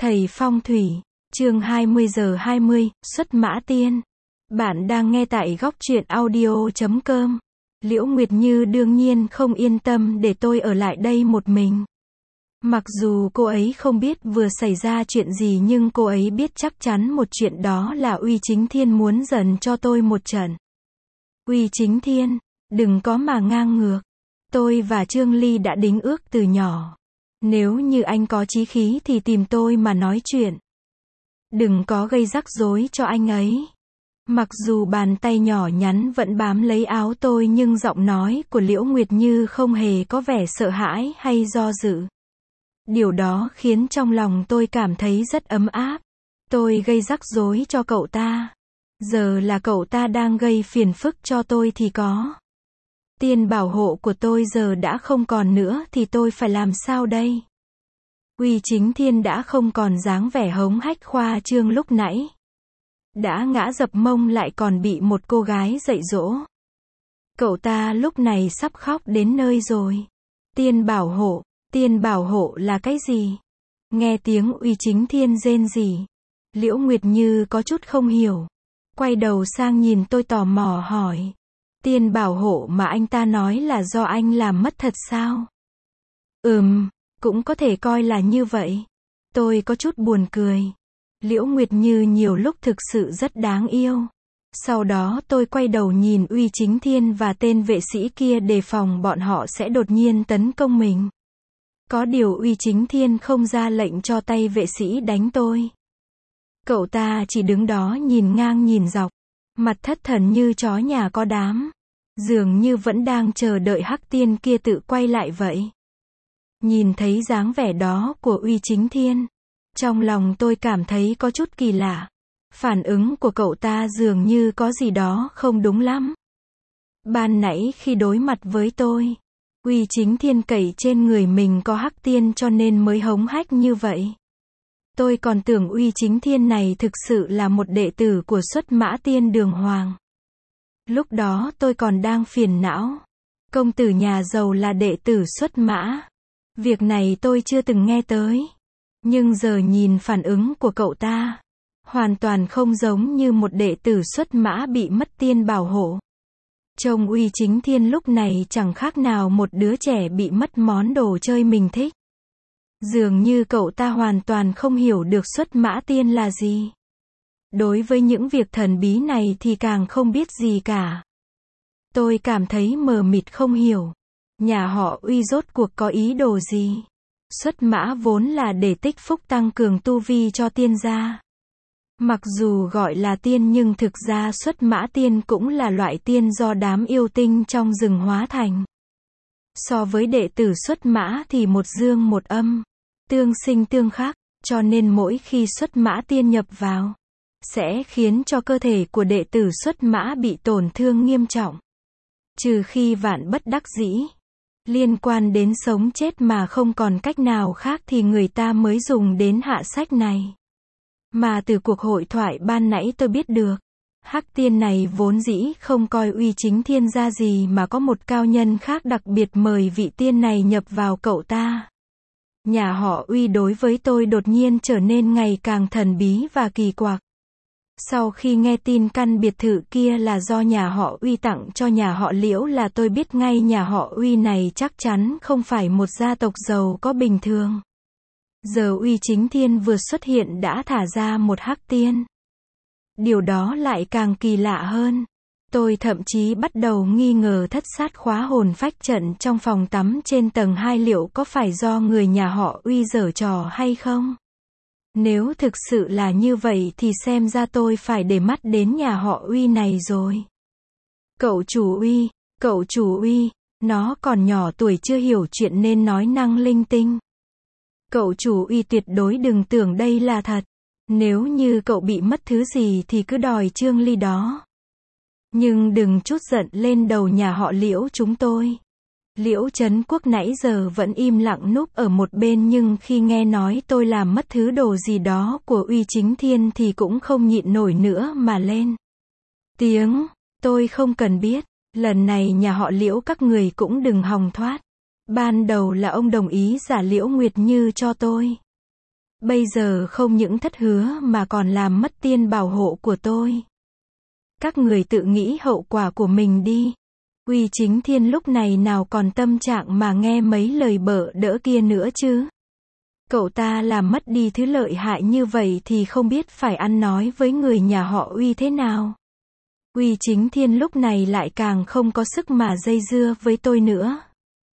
Thầy phong thủy, chương 20 giờ 20, xuất mã tiên. Bạn đang nghe tại góc truyện audio.com. Liễu Nguyệt Như đương nhiên không yên tâm để tôi ở lại đây một mình. Mặc dù cô ấy không biết vừa xảy ra chuyện gì nhưng cô ấy biết chắc chắn một chuyện đó là Uy Chính Thiên muốn giận cho tôi một trận. Uy Chính Thiên, đừng có mà ngang ngược. Tôi và Trương Ly đã đính ước từ nhỏ. Nếu như anh có chí khí thì tìm tôi mà nói chuyện. Đừng có gây rắc rối cho anh ấy. Mặc dù bàn tay nhỏ nhắn vẫn bám lấy áo tôi nhưng giọng nói của Liễu Nguyệt Như không hề có vẻ sợ hãi hay do dự. Điều đó khiến trong lòng tôi cảm thấy rất ấm áp. Tôi gây rắc rối cho cậu ta. Giờ là cậu ta đang gây phiền phức cho tôi thì có. Tiền bảo hộ của tôi giờ đã không còn nữa thì tôi phải làm sao đây? Uy Chính Thiên đã không còn dáng vẻ hống hách khoa trương lúc nãy. Đã ngã dập mông lại còn bị một cô gái dạy dỗ. Cậu ta lúc này sắp khóc đến nơi rồi. Tiền bảo hộ là cái gì? Nghe tiếng Uy Chính Thiên rên rỉ. Liễu Nguyệt Như có chút không hiểu. Quay đầu sang nhìn tôi tò mò hỏi. Tiền bảo hộ mà anh ta nói là do anh làm mất thật sao? Cũng có thể coi là như vậy. Tôi có chút buồn cười. Liễu Nguyệt Như nhiều lúc thực sự rất đáng yêu. Sau đó tôi quay đầu nhìn Uy Chính Thiên và tên vệ sĩ kia đề phòng bọn họ sẽ đột nhiên tấn công mình. Có điều Uy Chính Thiên không ra lệnh cho tay vệ sĩ đánh tôi. Cậu ta chỉ đứng đó nhìn ngang nhìn dọc. Mặt thất thần như chó nhà có đám. Dường như vẫn đang chờ đợi hắc tiên kia tự quay lại vậy. Nhìn thấy dáng vẻ đó của Uy Chính Thiên. Trong lòng tôi cảm thấy có chút kỳ lạ. Phản ứng của cậu ta dường như có gì đó không đúng lắm. Ban nãy khi đối mặt với tôi, Uy Chính Thiên cậy trên người mình có hắc tiên cho nên mới hống hách như vậy. Tôi còn tưởng Uy Chính Thiên này thực sự là một đệ tử của Xuất Mã Tiên Đường Hoàng. Lúc đó tôi còn đang phiền não. Công tử nhà giàu là đệ tử Xuất Mã. Việc này tôi chưa từng nghe tới. Nhưng giờ nhìn phản ứng của cậu ta, hoàn toàn không giống như một đệ tử Xuất Mã bị mất tiên bảo hộ. Trông Uy Chính Thiên lúc này chẳng khác nào một đứa trẻ bị mất món đồ chơi mình thích. Dường như cậu ta hoàn toàn không hiểu được Xuất Mã Tiên là gì. Đối với những việc thần bí này thì càng không biết gì cả. Tôi cảm thấy mờ mịt không hiểu. Nhà họ Uy rốt cuộc có ý đồ gì? Xuất mã vốn là để tích phúc tăng cường tu vi cho tiên gia. Mặc dù gọi là tiên nhưng thực ra xuất mã tiên cũng là loại tiên do đám yêu tinh trong rừng hóa thành. So với đệ tử xuất mã thì một dương một âm, tương sinh tương khắc, cho nên mỗi khi xuất mã tiên nhập vào, sẽ khiến cho cơ thể của đệ tử xuất mã bị tổn thương nghiêm trọng. Trừ khi vạn bất đắc dĩ, liên quan đến sống chết mà không còn cách nào khác thì người ta mới dùng đến hạ sách này. Mà từ cuộc hội thoại ban nãy tôi biết được, hắc tiên này vốn dĩ không coi Uy Chính Thiên ra gì mà có một cao nhân khác đặc biệt mời vị tiên này nhập vào cậu ta. Nhà họ Uy đối với tôi đột nhiên trở nên ngày càng thần bí và kỳ quặc. Sau khi nghe tin căn biệt thự kia là do nhà họ Uy tặng cho nhà họ Liễu là tôi biết ngay nhà họ Uy này chắc chắn không phải một gia tộc giàu có bình thường. Giờ Uy Chính Thiên vừa xuất hiện đã thả ra một hắc tiên. Điều đó lại càng kỳ lạ hơn. Tôi thậm chí bắt đầu nghi ngờ thất sát khóa hồn phách trận trong phòng tắm trên tầng 2 liệu có phải do người nhà họ Uy giở trò hay không? Nếu thực sự là như vậy thì xem ra tôi phải để mắt đến nhà họ Uy này rồi. Cậu chủ Uy, nó còn nhỏ tuổi chưa hiểu chuyện nên nói năng linh tinh. Cậu chủ Uy tuyệt đối đừng tưởng đây là thật. Nếu như cậu bị mất thứ gì thì cứ đòi Trương Ly đó. Nhưng đừng trút giận lên đầu nhà họ Liễu chúng tôi. Liễu Trấn Quốc nãy giờ vẫn im lặng núp ở một bên nhưng khi nghe nói tôi làm mất thứ đồ gì đó của Uy Chính Thiên thì cũng không nhịn nổi nữa mà lên tiếng. Tôi không cần biết, lần này nhà họ Liễu các người cũng đừng hòng thoát. Ban đầu là ông đồng ý giả Liễu Nguyệt Như cho tôi. Bây giờ không những thất hứa mà còn làm mất tiên bảo hộ của tôi. Các người tự nghĩ hậu quả của mình đi. Uy Chính Thiên lúc này nào còn tâm trạng mà nghe mấy lời bợ đỡ kia nữa chứ. Cậu ta làm mất đi thứ lợi hại như vậy thì không biết phải ăn nói với người nhà họ Uy thế nào. Uy Chính Thiên lúc này lại càng không có sức mà dây dưa với tôi nữa.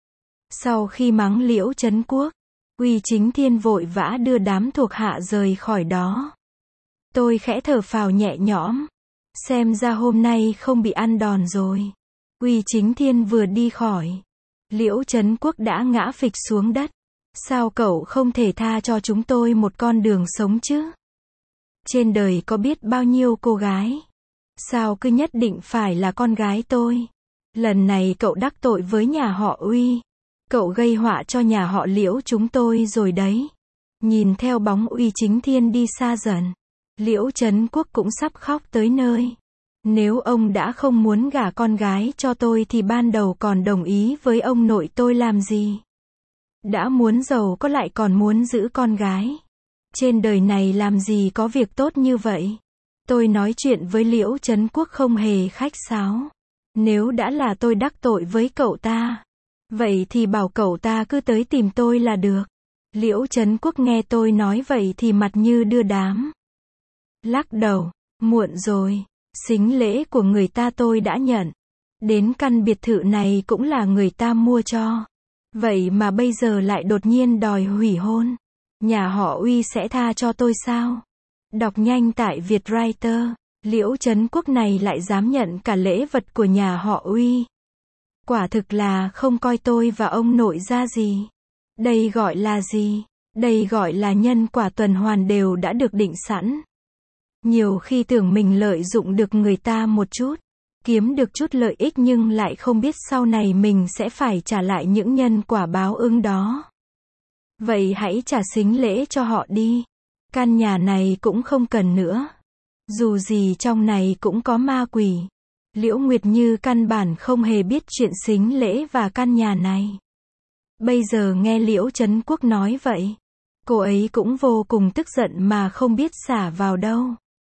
Sau khi mắng Liễu Trấn Quốc, Uy Chính Thiên vội vã đưa đám thuộc hạ rời khỏi đó. Tôi khẽ thở phào nhẹ nhõm. Xem ra hôm nay không bị ăn đòn rồi. Uy Chính Thiên vừa đi khỏi, Liễu Trấn Quốc đã ngã phịch xuống đất. Sao cậu không thể tha cho chúng tôi một con đường sống chứ? Trên đời có biết bao nhiêu cô gái. Sao cứ nhất định phải là con gái tôi? Lần này cậu đắc tội với nhà họ Uy. Cậu gây họa cho nhà họ Liễu chúng tôi rồi đấy. Nhìn theo bóng Uy Chính Thiên đi xa dần, Liễu Trấn Quốc cũng sắp khóc tới nơi. Nếu ông đã không muốn gả con gái cho tôi thì ban đầu còn đồng ý với ông nội tôi làm gì? Đã muốn giàu có lại còn muốn giữ con gái. Trên đời này làm gì có việc tốt như vậy? Tôi nói chuyện với Liễu Trấn Quốc không hề khách sáo. Nếu đã là tôi đắc tội với cậu ta, vậy thì bảo cậu ta cứ tới tìm tôi là được. Liễu Trấn Quốc nghe tôi nói vậy thì mặt như đưa đám. Lắc đầu, muộn rồi. Sính lễ của người ta tôi đã nhận. Đến căn biệt thự này cũng là người ta mua cho. Vậy mà bây giờ lại đột nhiên đòi hủy hôn. Nhà họ Uy sẽ tha cho tôi sao? Đọc nhanh tại Vietwriter. Liễu Trấn Quốc này lại dám nhận cả lễ vật của nhà họ Uy. Quả thực là không coi tôi và ông nội ra gì. Đây gọi là gì? Đây gọi là nhân quả tuần hoàn đều đã được định sẵn. Nhiều khi tưởng mình lợi dụng được người ta một chút, kiếm được chút lợi ích nhưng lại không biết sau này mình sẽ phải trả lại những nhân quả báo ứng đó. Vậy hãy trả sính lễ cho họ đi. Căn nhà này cũng không cần nữa. Dù gì trong này cũng có ma quỷ. Liễu Nguyệt Như căn bản không hề biết chuyện sính lễ và căn nhà này. Bây giờ nghe Liễu Trấn Quốc nói vậy, cô ấy cũng vô cùng tức giận mà không biết xả vào đâu.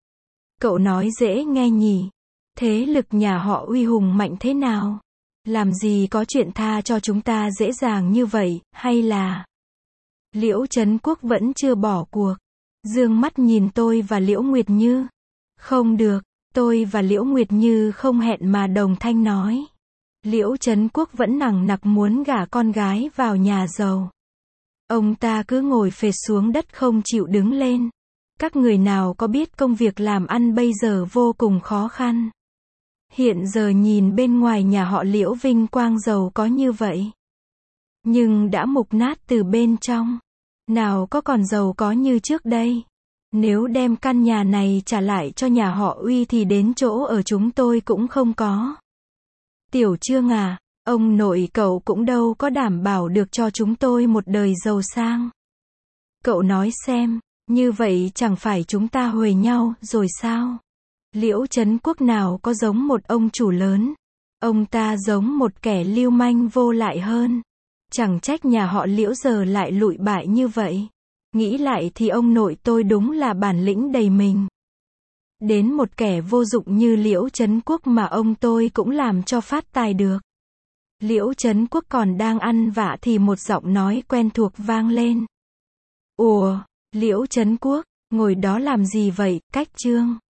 Cậu nói dễ nghe nhỉ? Thế lực nhà họ Uy hùng mạnh thế nào? Làm gì có chuyện tha cho chúng ta dễ dàng như vậy, hay là... Liễu Trấn Quốc vẫn chưa bỏ cuộc. Dương mắt nhìn tôi và Liễu Nguyệt Như. Không được, tôi và Liễu Nguyệt Như không hẹn mà đồng thanh nói. Liễu Trấn Quốc vẫn nằng nặc muốn gả con gái vào nhà giàu. Ông ta cứ ngồi phệt xuống đất không chịu đứng lên. Các người nào có biết công việc làm ăn bây giờ vô cùng khó khăn. Hiện giờ nhìn bên ngoài nhà họ Liễu vinh quang giàu có như vậy, nhưng đã mục nát từ bên trong. Nào có còn giàu có như trước đây. Nếu đem căn nhà này trả lại cho nhà họ Uy thì đến chỗ ở chúng tôi cũng không có. Tiểu Trương à, ông nội cậu cũng đâu có đảm bảo được cho chúng tôi một đời giàu sang. Cậu nói xem, như vậy chẳng phải chúng ta huề nhau rồi sao? Liễu Trấn Quốc nào có giống một ông chủ lớn. Ông ta giống một kẻ lưu manh vô lại hơn. Chẳng trách nhà họ Liễu giờ lại lụi bại như vậy. Nghĩ lại thì ông nội tôi đúng là bản lĩnh đầy mình. Đến một kẻ vô dụng như Liễu Trấn Quốc mà ông tôi cũng làm cho phát tài được. Liễu Trấn Quốc còn đang ăn vạ thì một giọng nói quen thuộc vang lên. Ủa, Liễu Trấn Quốc, ngồi đó làm gì vậy, Cách Trương?